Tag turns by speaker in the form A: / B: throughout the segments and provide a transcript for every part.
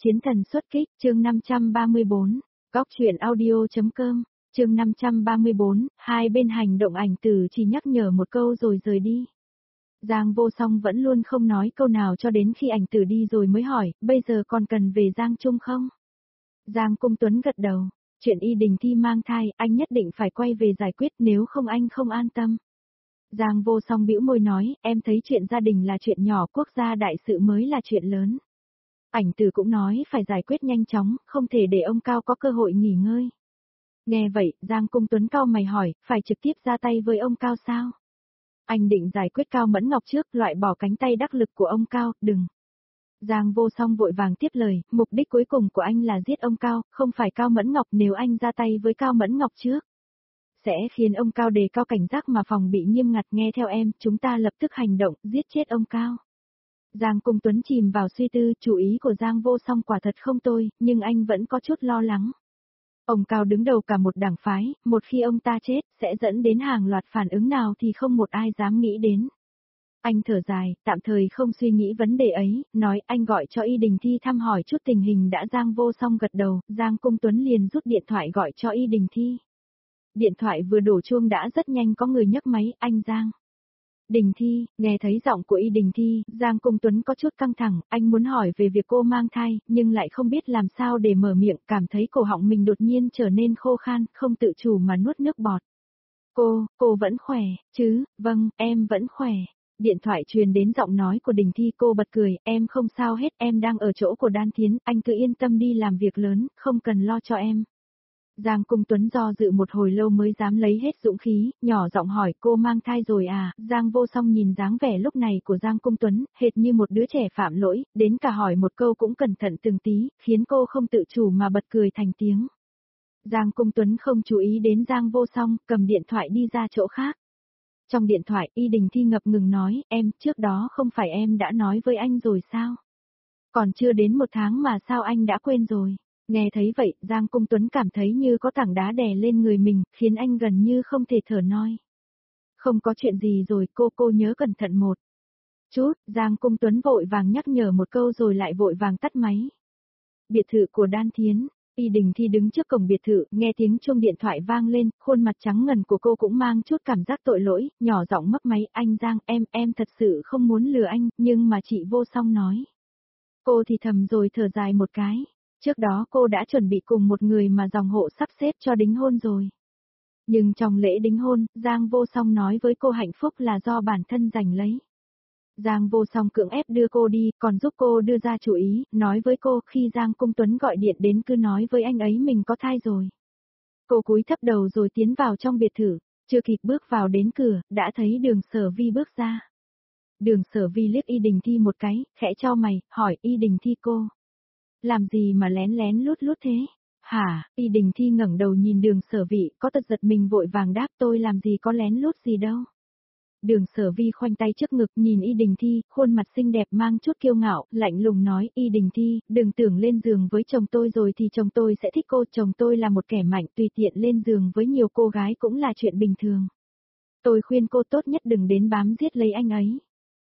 A: Chiến thần xuất kích, chương 534, góc truyện audio.com, chương 534, hai bên hành động ảnh tử chỉ nhắc nhở một câu rồi rời đi. Giang Vô Song vẫn luôn không nói câu nào cho đến khi ảnh tử đi rồi mới hỏi, bây giờ còn cần về Giang Trung không? Giang Cung Tuấn gật đầu, chuyện Y Đình Thi mang thai, anh nhất định phải quay về giải quyết nếu không anh không an tâm. Giang Vô Song bĩu môi nói, em thấy chuyện gia đình là chuyện nhỏ, quốc gia đại sự mới là chuyện lớn. Ảnh tử cũng nói phải giải quyết nhanh chóng, không thể để ông Cao có cơ hội nghỉ ngơi. Nghe vậy, Giang Cung Tuấn cau mày hỏi, phải trực tiếp ra tay với ông Cao sao? Anh định giải quyết Cao Mẫn Ngọc trước, loại bỏ cánh tay đắc lực của ông Cao, đừng. Giang Vô Song vội vàng tiếp lời, mục đích cuối cùng của anh là giết ông Cao, không phải Cao Mẫn Ngọc, nếu anh ra tay với Cao Mẫn Ngọc trước. Sẽ khiến ông Cao đề cao cảnh giác mà phòng bị nghiêm ngặt, nghe theo em, chúng ta lập tức hành động, giết chết ông Cao. Giang Cung Tuấn chìm vào suy tư, chủ ý của Giang Vô Song quả thật không tồi, nhưng anh vẫn có chút lo lắng. Ông Cao đứng đầu cả một đảng phái, một khi ông ta chết, sẽ dẫn đến hàng loạt phản ứng nào thì không một ai dám nghĩ đến. Anh thở dài, tạm thời không suy nghĩ vấn đề ấy, nói anh gọi cho Y Đình Thi thăm hỏi chút tình hình đã. Giang Vô Song gật đầu, Giang Cung Tuấn liền rút điện thoại gọi cho Y Đình Thi. Điện thoại vừa đổ chuông đã rất nhanh có người nhấc máy, anh Giang. Đình Thi, nghe thấy giọng của Y Đình Thi, Giang Cung Tuấn có chút căng thẳng, anh muốn hỏi về việc cô mang thai, nhưng lại không biết làm sao để mở miệng, cảm thấy cổ họng mình đột nhiên trở nên khô khan, không tự chủ mà nuốt nước bọt. Cô vẫn khỏe, chứ, vâng, em vẫn khỏe. Điện thoại truyền đến giọng nói của Đình Thi, cô bật cười, em không sao hết, em đang ở chỗ của Đan Thiến, anh cứ yên tâm đi làm việc lớn, không cần lo cho em. Giang Cung Tuấn do dự một hồi lâu mới dám lấy hết dũng khí, nhỏ giọng hỏi, cô mang thai rồi à? Giang Vô Song nhìn dáng vẻ lúc này của Giang Cung Tuấn, hệt như một đứa trẻ phạm lỗi, đến cả hỏi một câu cũng cẩn thận từng tí, khiến cô không tự chủ mà bật cười thành tiếng. Giang Cung Tuấn không chú ý đến Giang Vô Song, cầm điện thoại đi ra chỗ khác. Trong điện thoại, Y Đình Thi ngập ngừng nói, em, trước đó không phải em đã nói với anh rồi sao? Còn chưa đến một tháng mà sao anh đã quên rồi? Nghe thấy vậy, Giang Cung Tuấn cảm thấy như có tảng đá đè lên người mình, khiến anh gần như không thể thở nói. Không có chuyện gì rồi, cô nhớ cẩn thận một chút. Giang Cung Tuấn vội vàng nhắc nhở một câu rồi lại vội vàng tắt máy. Biệt thự của Đan Thiến. Y Đình Thi đứng trước cổng biệt thự, nghe tiếng chuông điện thoại vang lên, khuôn mặt trắng ngần của cô cũng mang chút cảm giác tội lỗi, nhỏ giọng mấp máy, anh Giang, em thật sự không muốn lừa anh, nhưng mà chị Vô Song nói. Cô thì thầm rồi thở dài một cái. Trước đó cô đã chuẩn bị cùng một người mà dòng hộ sắp xếp cho đính hôn rồi. Nhưng trong lễ đính hôn, Giang Vô Song nói với cô hạnh phúc là do bản thân giành lấy. Giang Vô Song cưỡng ép đưa cô đi, còn giúp cô đưa ra chủ ý, nói với cô khi Giang Cung Tuấn gọi điện đến cứ nói với anh ấy mình có thai rồi. Cô cúi thấp đầu rồi tiến vào trong biệt thự, chưa kịp bước vào đến cửa, đã thấy Đường Sở Vi bước ra. Đường Sở Vi liếc Y Đình Thi một cái, khẽ chau mày, hỏi Y Đình Thi cô. Làm gì mà lén lén lút lút thế? Hả? Y Đình Thi ngẩng đầu nhìn Đường Sở Vi, có tật giật mình vội vàng đáp, tôi làm gì có lén lút gì đâu. Đường Sở Vi khoanh tay trước ngực nhìn Y Đình Thi, khuôn mặt xinh đẹp mang chút kiêu ngạo, lạnh lùng nói, Y Đình Thi, đừng tưởng lên giường với chồng tôi rồi thì chồng tôi sẽ thích cô, chồng tôi là một kẻ mạnh, tùy tiện lên giường với nhiều cô gái cũng là chuyện bình thường. Tôi khuyên cô tốt nhất đừng đến bám giết lấy anh ấy.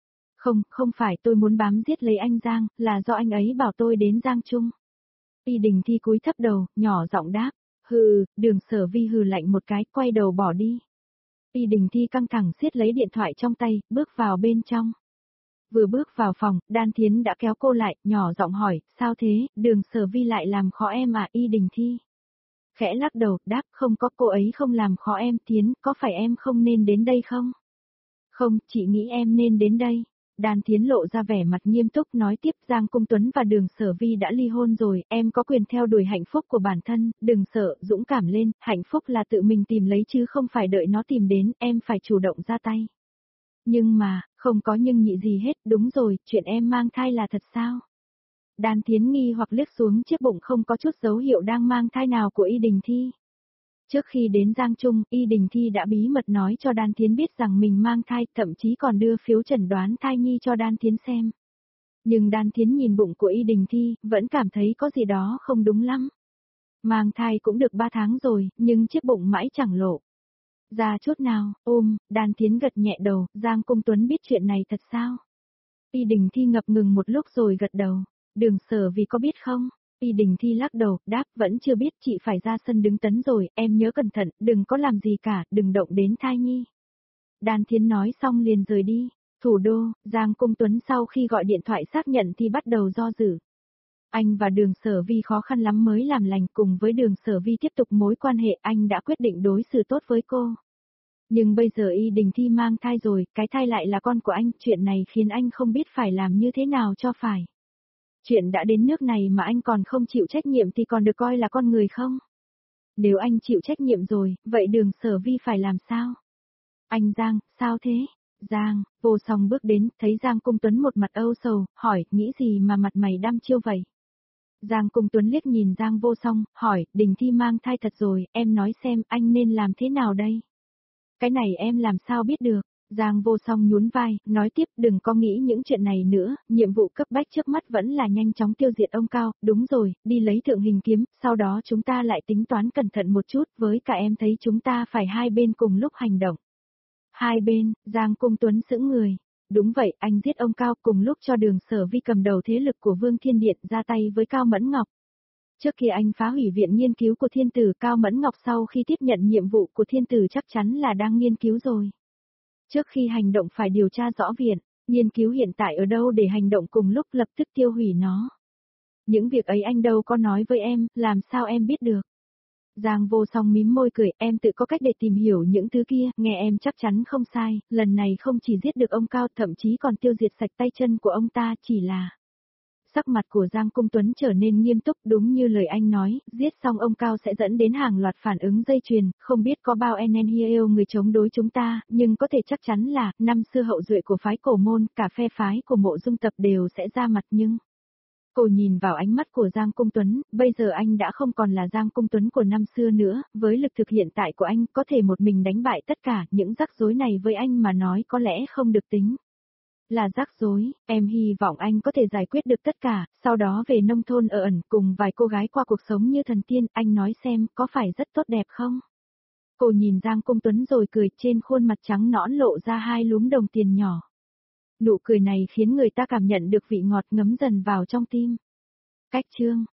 A: Không phải tôi muốn bám giết lấy anh Giang, là do anh ấy bảo tôi đến Giang Trung. Y Đình Thi cúi thấp đầu, nhỏ giọng đáp, hừ. Đường Sở Vi hừ lạnh một cái, quay đầu bỏ đi. Y Đình Thi căng thẳng siết lấy điện thoại trong tay, bước vào bên trong. Vừa bước vào phòng, Đan Thiến đã kéo cô lại, nhỏ giọng hỏi, sao thế, Đường Sở Vi lại làm khó em à? Y Đình Thi khẽ lắc đầu, đáp, không có, cô ấy không làm khó em. Thiến, có phải em không nên đến đây không? Không, chị nghĩ em nên đến đây. Đan Thiến lộ ra vẻ mặt nghiêm túc nói tiếp, Giang Cung Tuấn và Đường Sở Vi đã ly hôn rồi, em có quyền theo đuổi hạnh phúc của bản thân, đừng sợ, dũng cảm lên, hạnh phúc là tự mình tìm lấy chứ không phải đợi nó tìm đến, em phải chủ động ra tay. Nhưng mà, không có nhưng nhị gì hết, đúng rồi, chuyện em mang thai là thật sao? Đan Thiến nghi hoặc liếc xuống chiếc bụng không có chút dấu hiệu đang mang thai nào của Y Đình Thi. Trước khi đến Giang Trung, Y Đình Thi đã bí mật nói cho Đan Thiến biết rằng mình mang thai, thậm chí còn đưa phiếu chẩn đoán thai nhi cho Đan Thiến xem. Nhưng Đan Thiến nhìn bụng của Y Đình Thi, vẫn cảm thấy có gì đó không đúng lắm. Mang thai cũng được 3 tháng rồi, nhưng chiếc bụng mãi chẳng lộ ra chút nào. Đan Thiến gật nhẹ đầu, Giang Cung Tuấn biết chuyện này thật sao? Y Đình Thi ngập ngừng một lúc rồi gật đầu. Đường Sở Vi có biết không? Y Đình Thi lắc đầu, đáp, vẫn chưa biết, chị phải ra sân đứng tấn rồi, em nhớ cẩn thận, đừng có làm gì cả, đừng động đến thai nhi. Đan Thiến nói xong liền rời đi. Thủ đô, Giang Cung Tuấn sau khi gọi điện thoại xác nhận thì bắt đầu do dự. Anh và Đường Sở Vi khó khăn lắm mới làm lành, cùng với Đường Sở Vi tiếp tục mối quan hệ, anh đã quyết định đối xử tốt với cô. Nhưng bây giờ Y Đình Thi mang thai rồi, cái thai lại là con của anh, chuyện này khiến anh không biết phải làm như thế nào cho phải. Chuyện đã đến nước này mà anh còn không chịu trách nhiệm thì còn được coi là con người không? Nếu anh chịu trách nhiệm rồi, vậy Đường Sở Vi phải làm sao? Anh Giang, sao thế? Giang, Vô Song bước đến, thấy Giang Cung Tuấn một mặt âu sầu, hỏi, nghĩ gì mà mặt mày đăm chiêu vậy? Giang Cung Tuấn liếc nhìn Giang Vô Song, hỏi, Đình Thi mang thai thật rồi, em nói xem anh nên làm thế nào đây? Cái này em làm sao biết được? Giang Vô Song nhún vai, nói tiếp, đừng có nghĩ những chuyện này nữa, nhiệm vụ cấp bách trước mắt vẫn là nhanh chóng tiêu diệt ông Cao, đúng rồi, đi lấy thượng hình kiếm, sau đó chúng ta lại tính toán cẩn thận một chút, với cả em thấy chúng ta phải hai bên cùng lúc hành động. Hai bên, Giang Cung Tuấn sững người. Đúng vậy, anh giết ông Cao cùng lúc cho Đường Sở Vi cầm đầu thế lực của Vương Thiên Điện ra tay với Cao Mẫn Ngọc. Trước khi anh phá hủy viện nghiên cứu của Thiên Tử, Cao Mẫn Ngọc sau khi tiếp nhận nhiệm vụ của Thiên Tử chắc chắn là đang nghiên cứu rồi. Trước khi hành động phải điều tra rõ viện, nghiên cứu hiện tại ở đâu để hành động cùng lúc lập tức tiêu hủy nó. Những việc ấy anh đâu có nói với em, làm sao em biết được. Giang Vô Song mím môi cười, em tự có cách để tìm hiểu những thứ kia, nghe em chắc chắn không sai, lần này không chỉ giết được ông Cao thậm chí còn tiêu diệt sạch tay chân của ông ta, chỉ là... Sắc mặt của Giang Cung Tuấn trở nên nghiêm túc, đúng như lời anh nói, giết xong ông Cao sẽ dẫn đến hàng loạt phản ứng dây chuyền, không biết có bao NNHL người chống đối chúng ta, nhưng có thể chắc chắn là, năm xưa hậu duệ của phái Cổ Môn, cả phe phái của Mộ Dung Tập đều sẽ ra mặt nhưng... Cô nhìn vào ánh mắt của Giang Cung Tuấn, bây giờ anh đã không còn là Giang Cung Tuấn của năm xưa nữa, với lực thực hiện tại của anh có thể một mình đánh bại tất cả, những rắc rối này với anh mà nói có lẽ không được tính. Là rắc rối, em hy vọng anh có thể giải quyết được tất cả, sau đó về nông thôn ở ẩn cùng vài cô gái qua cuộc sống như thần tiên, anh nói xem có phải rất tốt đẹp không? Cô nhìn Giang Cung Tuấn rồi cười, trên khuôn mặt trắng nõn lộ ra hai lúm đồng tiền nhỏ. Nụ cười này khiến người ta cảm nhận được vị ngọt ngấm dần vào trong tim. Cách chương